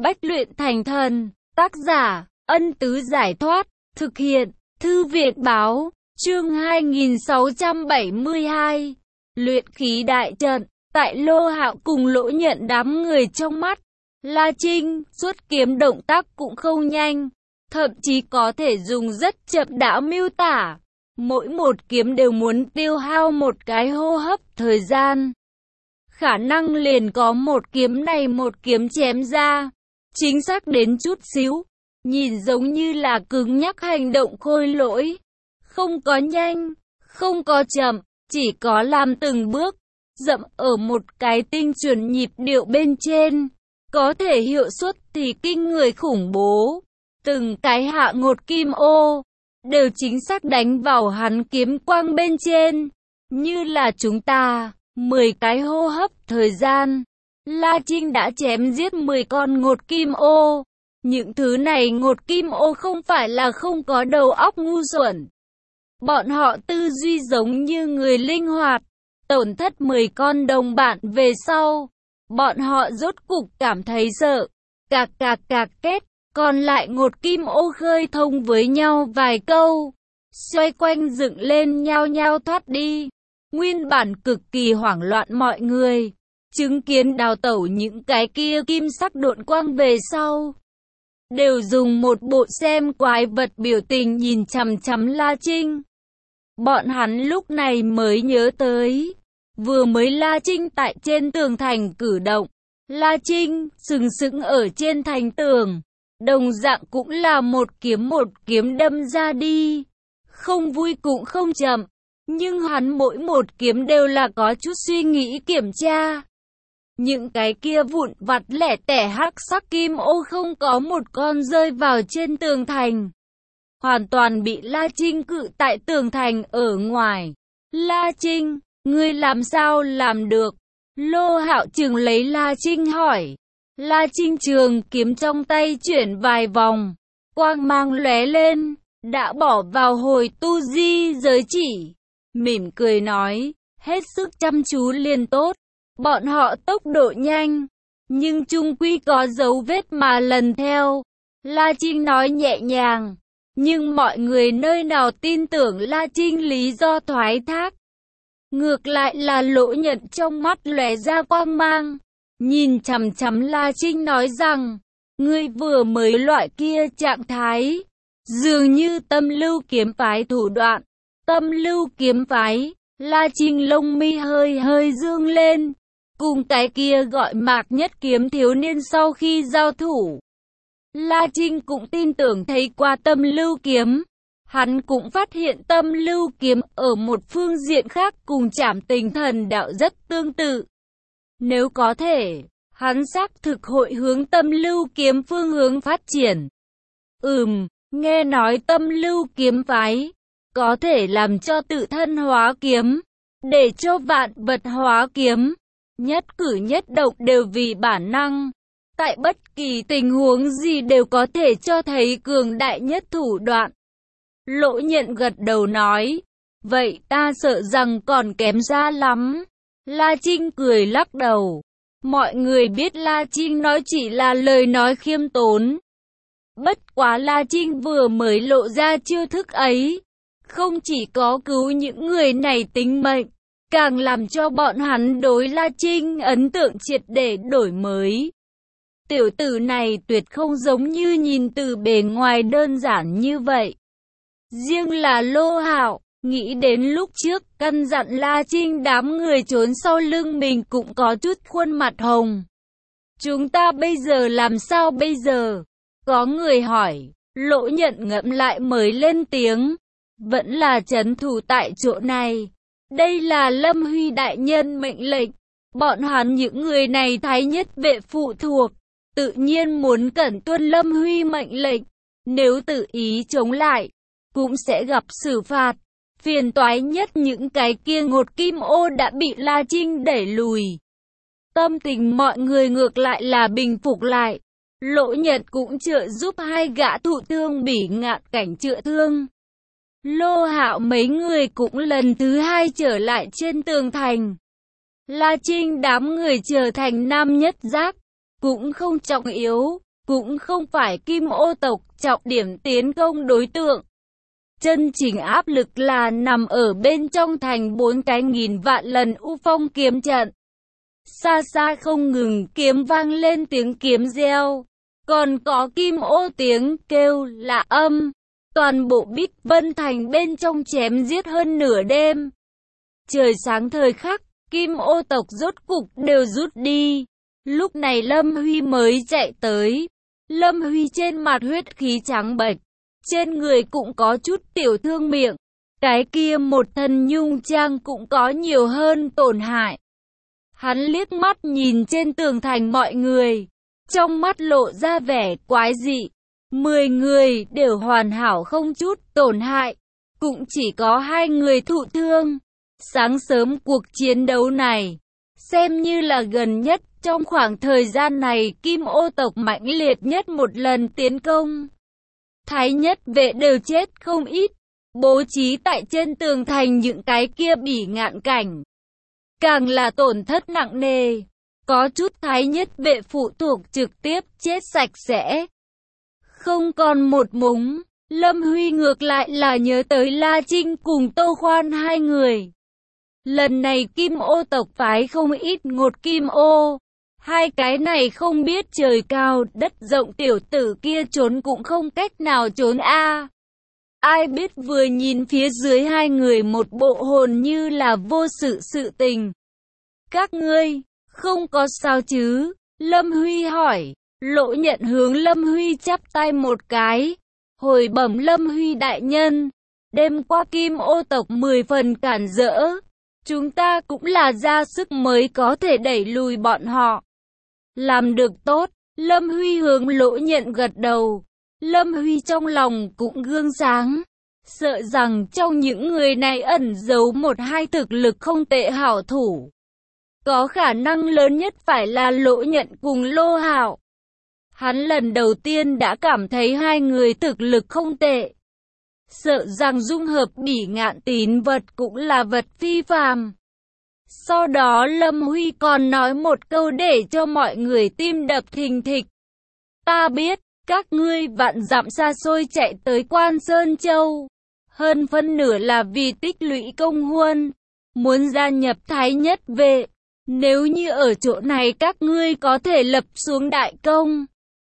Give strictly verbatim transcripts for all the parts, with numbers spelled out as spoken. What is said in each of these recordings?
Bách luyện thành thần. Tác giả, Ân Tứ Giải Thoát. Thực hiện, Thư viện Báo. Chương hai nghìn sáu trăm bảy mươi hai. Luyện khí đại trận. Tại Lô Hạo cùng Lỗ Nhận đám người trong mắt, La Trinh xuất kiếm động tác cũng không nhanh, thậm chí có thể dùng rất chậm đã miêu tả. Mỗi một kiếm đều muốn tiêu hao một cái hô hấp thời gian. Khả năng liền có một kiếm này một kiếm chém ra, chính xác đến chút xíu, nhìn giống như là cứng nhắc hành động khôi lỗi. Không có nhanh, không có chậm, chỉ có làm từng bước, dậm ở một cái tinh chuẩn nhịp điệu bên trên. Có thể hiệu suất thì kinh người khủng bố. Từng cái hạ ngột kim ô đều chính xác đánh vào hắn kiếm quang bên trên. Như là chúng ta, mười cái hô hấp thời gian, La Trinh đã chém giết mười con ngột kim ô. Những thứ này ngột kim ô không phải là không có đầu óc ngu xuẩn. Bọn họ tư duy giống như người linh hoạt. Tổn thất mười con đồng bạn về sau, bọn họ rốt cục cảm thấy sợ. Cạc cạc cạc kết, còn lại ngột kim ô khơi thông với nhau vài câu, xoay quanh dựng lên nhao nhao thoát đi. Nguyên bản cực kỳ hoảng loạn mọi người, chứng kiến đào tẩu những cái kia kim sắc độn quang về sau, đều dùng một bộ xem quái vật biểu tình nhìn chằm chằm La Trinh. Bọn hắn lúc này mới nhớ tới, vừa mới La Trinh tại trên tường thành cử động. La Trinh sừng sững ở trên thành tường, đồng dạng cũng là một kiếm một kiếm đâm ra đi. Không vui cũng không chậm, nhưng hắn mỗi một kiếm đều là có chút suy nghĩ kiểm tra. Những cái kia vụn vặt lẻ tẻ hắc sắc kim ô không có một con rơi vào trên tường thành, hoàn toàn bị La Trinh cự tại tường thành ở ngoài. La Trinh, ngươi làm sao làm được? Lô Hạo Trừng lấy La Trinh hỏi. La Trinh trường kiếm trong tay chuyển vài vòng, quang mang lóe lên, đã bỏ vào hồi tu di giới chỉ. Mỉm cười nói, hết sức chăm chú liền tốt. Bọn họ tốc độ nhanh, nhưng chung quy có dấu vết mà lần theo. La Trinh nói nhẹ nhàng, nhưng mọi người nơi nào tin tưởng La Trinh lý do thoái thác. Ngược lại là Lỗ Nhận trong mắt lóe ra quang mang, nhìn chằm chằm La Trinh nói rằng, ngươi vừa mới loại kia trạng thái, dường như Tâm Lưu kiếm phái thủ đoạn. Tâm Lưu kiếm phái, La Trinh lông mi hơi hơi dương lên, cùng cái kia gọi Mạc Nhất Kiếm thiếu niên sau khi giao thủ. La Trinh cũng tin tưởng thấy qua Tâm Lưu kiếm. Hắn cũng phát hiện Tâm Lưu kiếm ở một phương diện khác cùng Trảm Tình Thần đạo rất tương tự. Nếu có thể, hắn xác thực hội hướng Tâm Lưu kiếm phương hướng phát triển. Ừm, nghe nói Tâm Lưu kiếm phái có thể làm cho tự thân hóa kiếm, để cho vạn vật hóa kiếm. Nhất cử nhất động đều vì bản năng. Tại bất kỳ tình huống gì đều có thể cho thấy cường đại nhất thủ đoạn. Lỗ Nhận gật đầu nói, vậy ta sợ rằng còn kém xa lắm. La Trinh cười lắc đầu. Mọi người biết La Trinh nói chỉ là lời nói khiêm tốn. Bất quá La Trinh vừa mới lộ ra chiêu thức ấy, không chỉ có cứu những người này tính mệnh, càng làm cho bọn hắn đối La Trinh ấn tượng triệt để đổi mới. Tiểu tử này tuyệt không giống như nhìn từ bề ngoài đơn giản như vậy. Riêng là Lô Hạo, nghĩ đến lúc trước căn dặn La Trinh đám người trốn sau lưng mình cũng có chút khuôn mặt hồng. Chúng ta bây giờ làm sao bây giờ? Có người hỏi. Lỗ Nhận ngẫm lại mới lên tiếng. Vẫn là trấn thủ tại chỗ này. Đây là Lâm Huy đại nhân mệnh lệnh. Bọn hắn những người này thái nhất vệ phụ thuộc, tự nhiên muốn cẩn tuân Lâm Huy mệnh lệnh. Nếu tự ý chống lại, cũng sẽ gặp xử phạt. Phiền toái nhất những cái kia ngột kim ô đã bị La Trinh đẩy lùi. Tâm tình mọi người ngược lại là bình phục lại. Lỗ Nhật cũng trợ giúp hai gã thụ thương Bỉ Ngạn Cảnh chữa thương. Lô Hạo mấy người cũng lần thứ hai trở lại trên tường thành. La Trinh đám người trở thành nam nhất giác, cũng không trọng yếu. cũng không phải kim ô tộc trọng điểm tiến công đối tượng. Chân chính áp lực là nằm ở bên trong thành bốn cái nghìn vạn lần u phong kiếm trận. Xa xa không ngừng kiếm vang lên tiếng kiếm reo, còn có kim ô tiếng kêu lạ âm. Toàn bộ Bích Vân Thành bên trong chém giết hơn nửa đêm. Trời sáng thời khắc, kim ô tộc rốt cục đều rút đi. Lúc này Lâm Huy mới chạy tới. Lâm Huy trên mặt huyết khí trắng bệch, trên người cũng có chút tiểu thương miệng. Cái kia một thân nhung trang cũng có nhiều hơn tổn hại. Hắn liếc mắt nhìn trên tường thành mọi người, trong mắt lộ ra vẻ quái dị. Mười người đều hoàn hảo không chút tổn hại, cũng chỉ có hai người thụ thương. Sáng sớm cuộc chiến đấu này, xem như là gần nhất trong khoảng thời gian này kim ô tộc mãnh liệt nhất một lần tiến công. Thái nhất vệ đều chết không ít, bố trí tại trên tường thành những cái kia bỉ ngạn cảnh. Càng là tổn thất nặng nề, có chút thái nhất vệ phụ thuộc trực tiếp chết sạch sẽ. Không còn một mống, Lâm Huy ngược lại là nhớ tới La Trinh cùng Tô Khoan hai người. Lần này kim ô tộc phái không ít ngột kim ô. Hai cái này không biết trời cao đất rộng tiểu tử kia trốn cũng không cách nào trốn a. À, ai biết vừa nhìn phía dưới hai người một bộ hồn như là vô sự sự tình. Các ngươi, không có sao chứ? Lâm Huy hỏi. Lỗ Nhận hướng Lâm Huy chắp tay một cái. Hồi bẩm Lâm Huy đại nhân, đêm qua kim ô tộc mười phần cản rỡ. Chúng ta cũng là ra sức mới có thể đẩy lùi bọn họ. Làm được tốt, Lâm Huy hướng Lỗ Nhận gật đầu. Lâm Huy trong lòng cũng gương sáng, sợ rằng trong những người này ẩn giấu một hai thực lực không tệ hảo thủ. Có khả năng lớn nhất phải là Lỗ Nhận cùng Lô Hạo. Hắn lần đầu tiên đã cảm thấy hai người thực lực không tệ. Sợ rằng dung hợp bỉ ngạn tín vật cũng là vật phi phàm. Sau đó Lâm Huy còn nói một câu để cho mọi người tim đập thình thịch. Ta biết, các ngươi vạn dặm xa xôi chạy tới Quan Sơn Châu. Hơn phân nửa là vì tích lũy công huân, muốn gia nhập Thái Nhất Vệ. Nếu như ở chỗ này các ngươi có thể lập xuống đại công,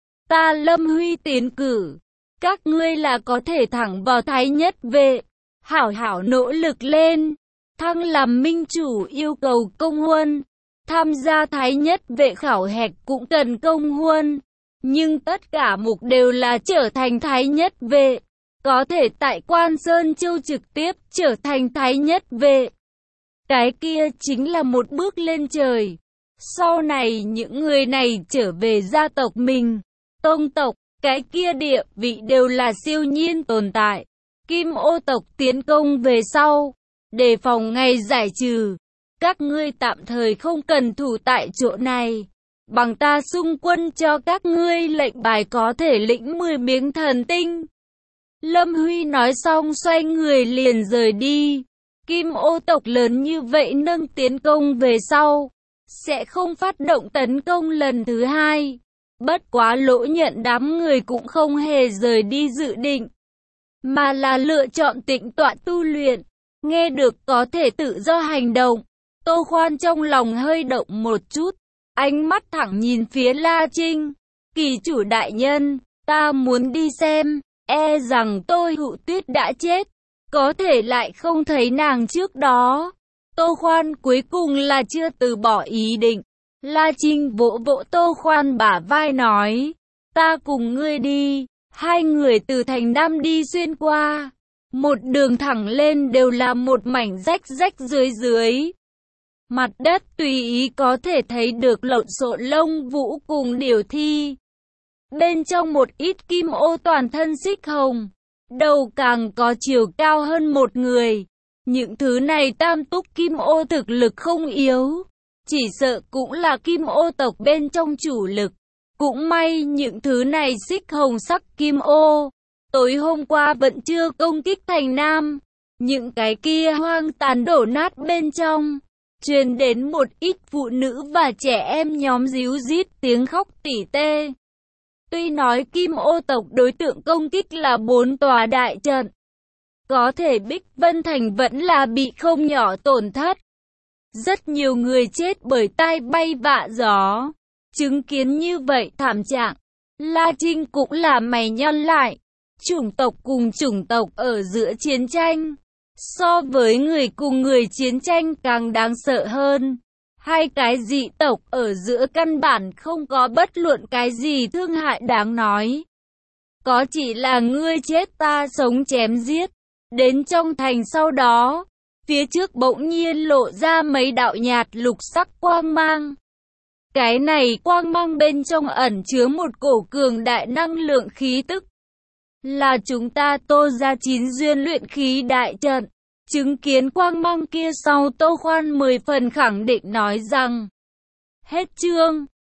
ta Lâm Huy tiến cử. Các ngươi là có thể thẳng vào Thái Nhất Vệ, hảo hảo nỗ lực lên. Thăng làm minh chủ yêu cầu công huân, tham gia Thái Nhất Vệ khảo hạch cũng cần công huân. Nhưng tất cả mục đều là trở thành Thái Nhất Vệ, có thể tại Quan Sơn Châu trực tiếp trở thành Thái Nhất Vệ. Cái kia chính là một bước lên trời. Sau này những người này trở về gia tộc mình, tông tộc, cái kia địa vị đều là siêu nhiên tồn tại. Kim ô tộc tiến công về sau, đề phòng ngày giải trừ. Các ngươi tạm thời không cần thủ tại chỗ này. Bằng ta xung quân cho các ngươi lệnh bài có thể lĩnh mười miếng thần tinh. Lâm Huy nói xong xoay người liền rời đi. Kim ô tộc lớn như vậy nâng tiến công về sau, sẽ không phát động tấn công lần thứ hai. Bất quá Lỗ Nhận đám người cũng không hề rời đi dự định, mà là lựa chọn tĩnh tọa tu luyện. Nghe được có thể tự do hành động, Tô Khoan trong lòng hơi động một chút, ánh mắt thẳng nhìn phía La Trinh. Kỳ chủ đại nhân, ta muốn đi xem, e rằng tôi Hụ Tuyết đã chết, có thể lại không thấy nàng trước đó. Tô Khoan cuối cùng là chưa từ bỏ ý định. La Trinh vỗ vỗ Tô Khoan bả vai nói, ta cùng ngươi đi. Hai người từ thành Nam đi xuyên qua, một đường thẳng lên đều là một mảnh rách rách dưới dưới. Mặt đất tùy ý có thể thấy được lộn xộn lông vũ cùng điểu thi. Bên trong một ít kim ô toàn thân xích hồng, đầu càng có chiều cao hơn một người. Những thứ này tam túc kim ô thực lực không yếu, chỉ sợ cũng là kim ô tộc bên trong chủ lực. Cũng may những thứ này xích hồng sắc kim ô, tối hôm qua vẫn chưa công kích thành Nam. Những cái kia hoang tàn đổ nát bên trong, truyền đến một ít phụ nữ và trẻ em nhóm ríu rít tiếng khóc tỉ tê. Tuy nói Kim Ô tộc đối tượng công kích là bốn tòa đại trận, có thể Bích Vân Thành vẫn là bị không nhỏ tổn thất. Rất nhiều người chết bởi tai bay vạ gió. Chứng kiến như vậy thảm trạng, La Trinh cũng là mày nhăn lại. Chủng tộc cùng chủng tộc ở giữa chiến tranh, so với người cùng người chiến tranh càng đáng sợ hơn. Hai cái dị tộc ở giữa căn bản không có bất luận cái gì thương hại đáng nói. Có chỉ là ngươi chết ta sống chém giết. Đến trong thành sau đó, phía trước bỗng nhiên lộ ra mấy đạo nhạt lục sắc quang mang. Cái này quang mang bên trong ẩn chứa một cổ cường đại năng lượng khí tức. Là chúng ta Tô ra chín duyên luyện khí đại trận. Chứng kiến quang mang kia sau, Tô Khoan mười phần khẳng định nói rằng. Hết chương.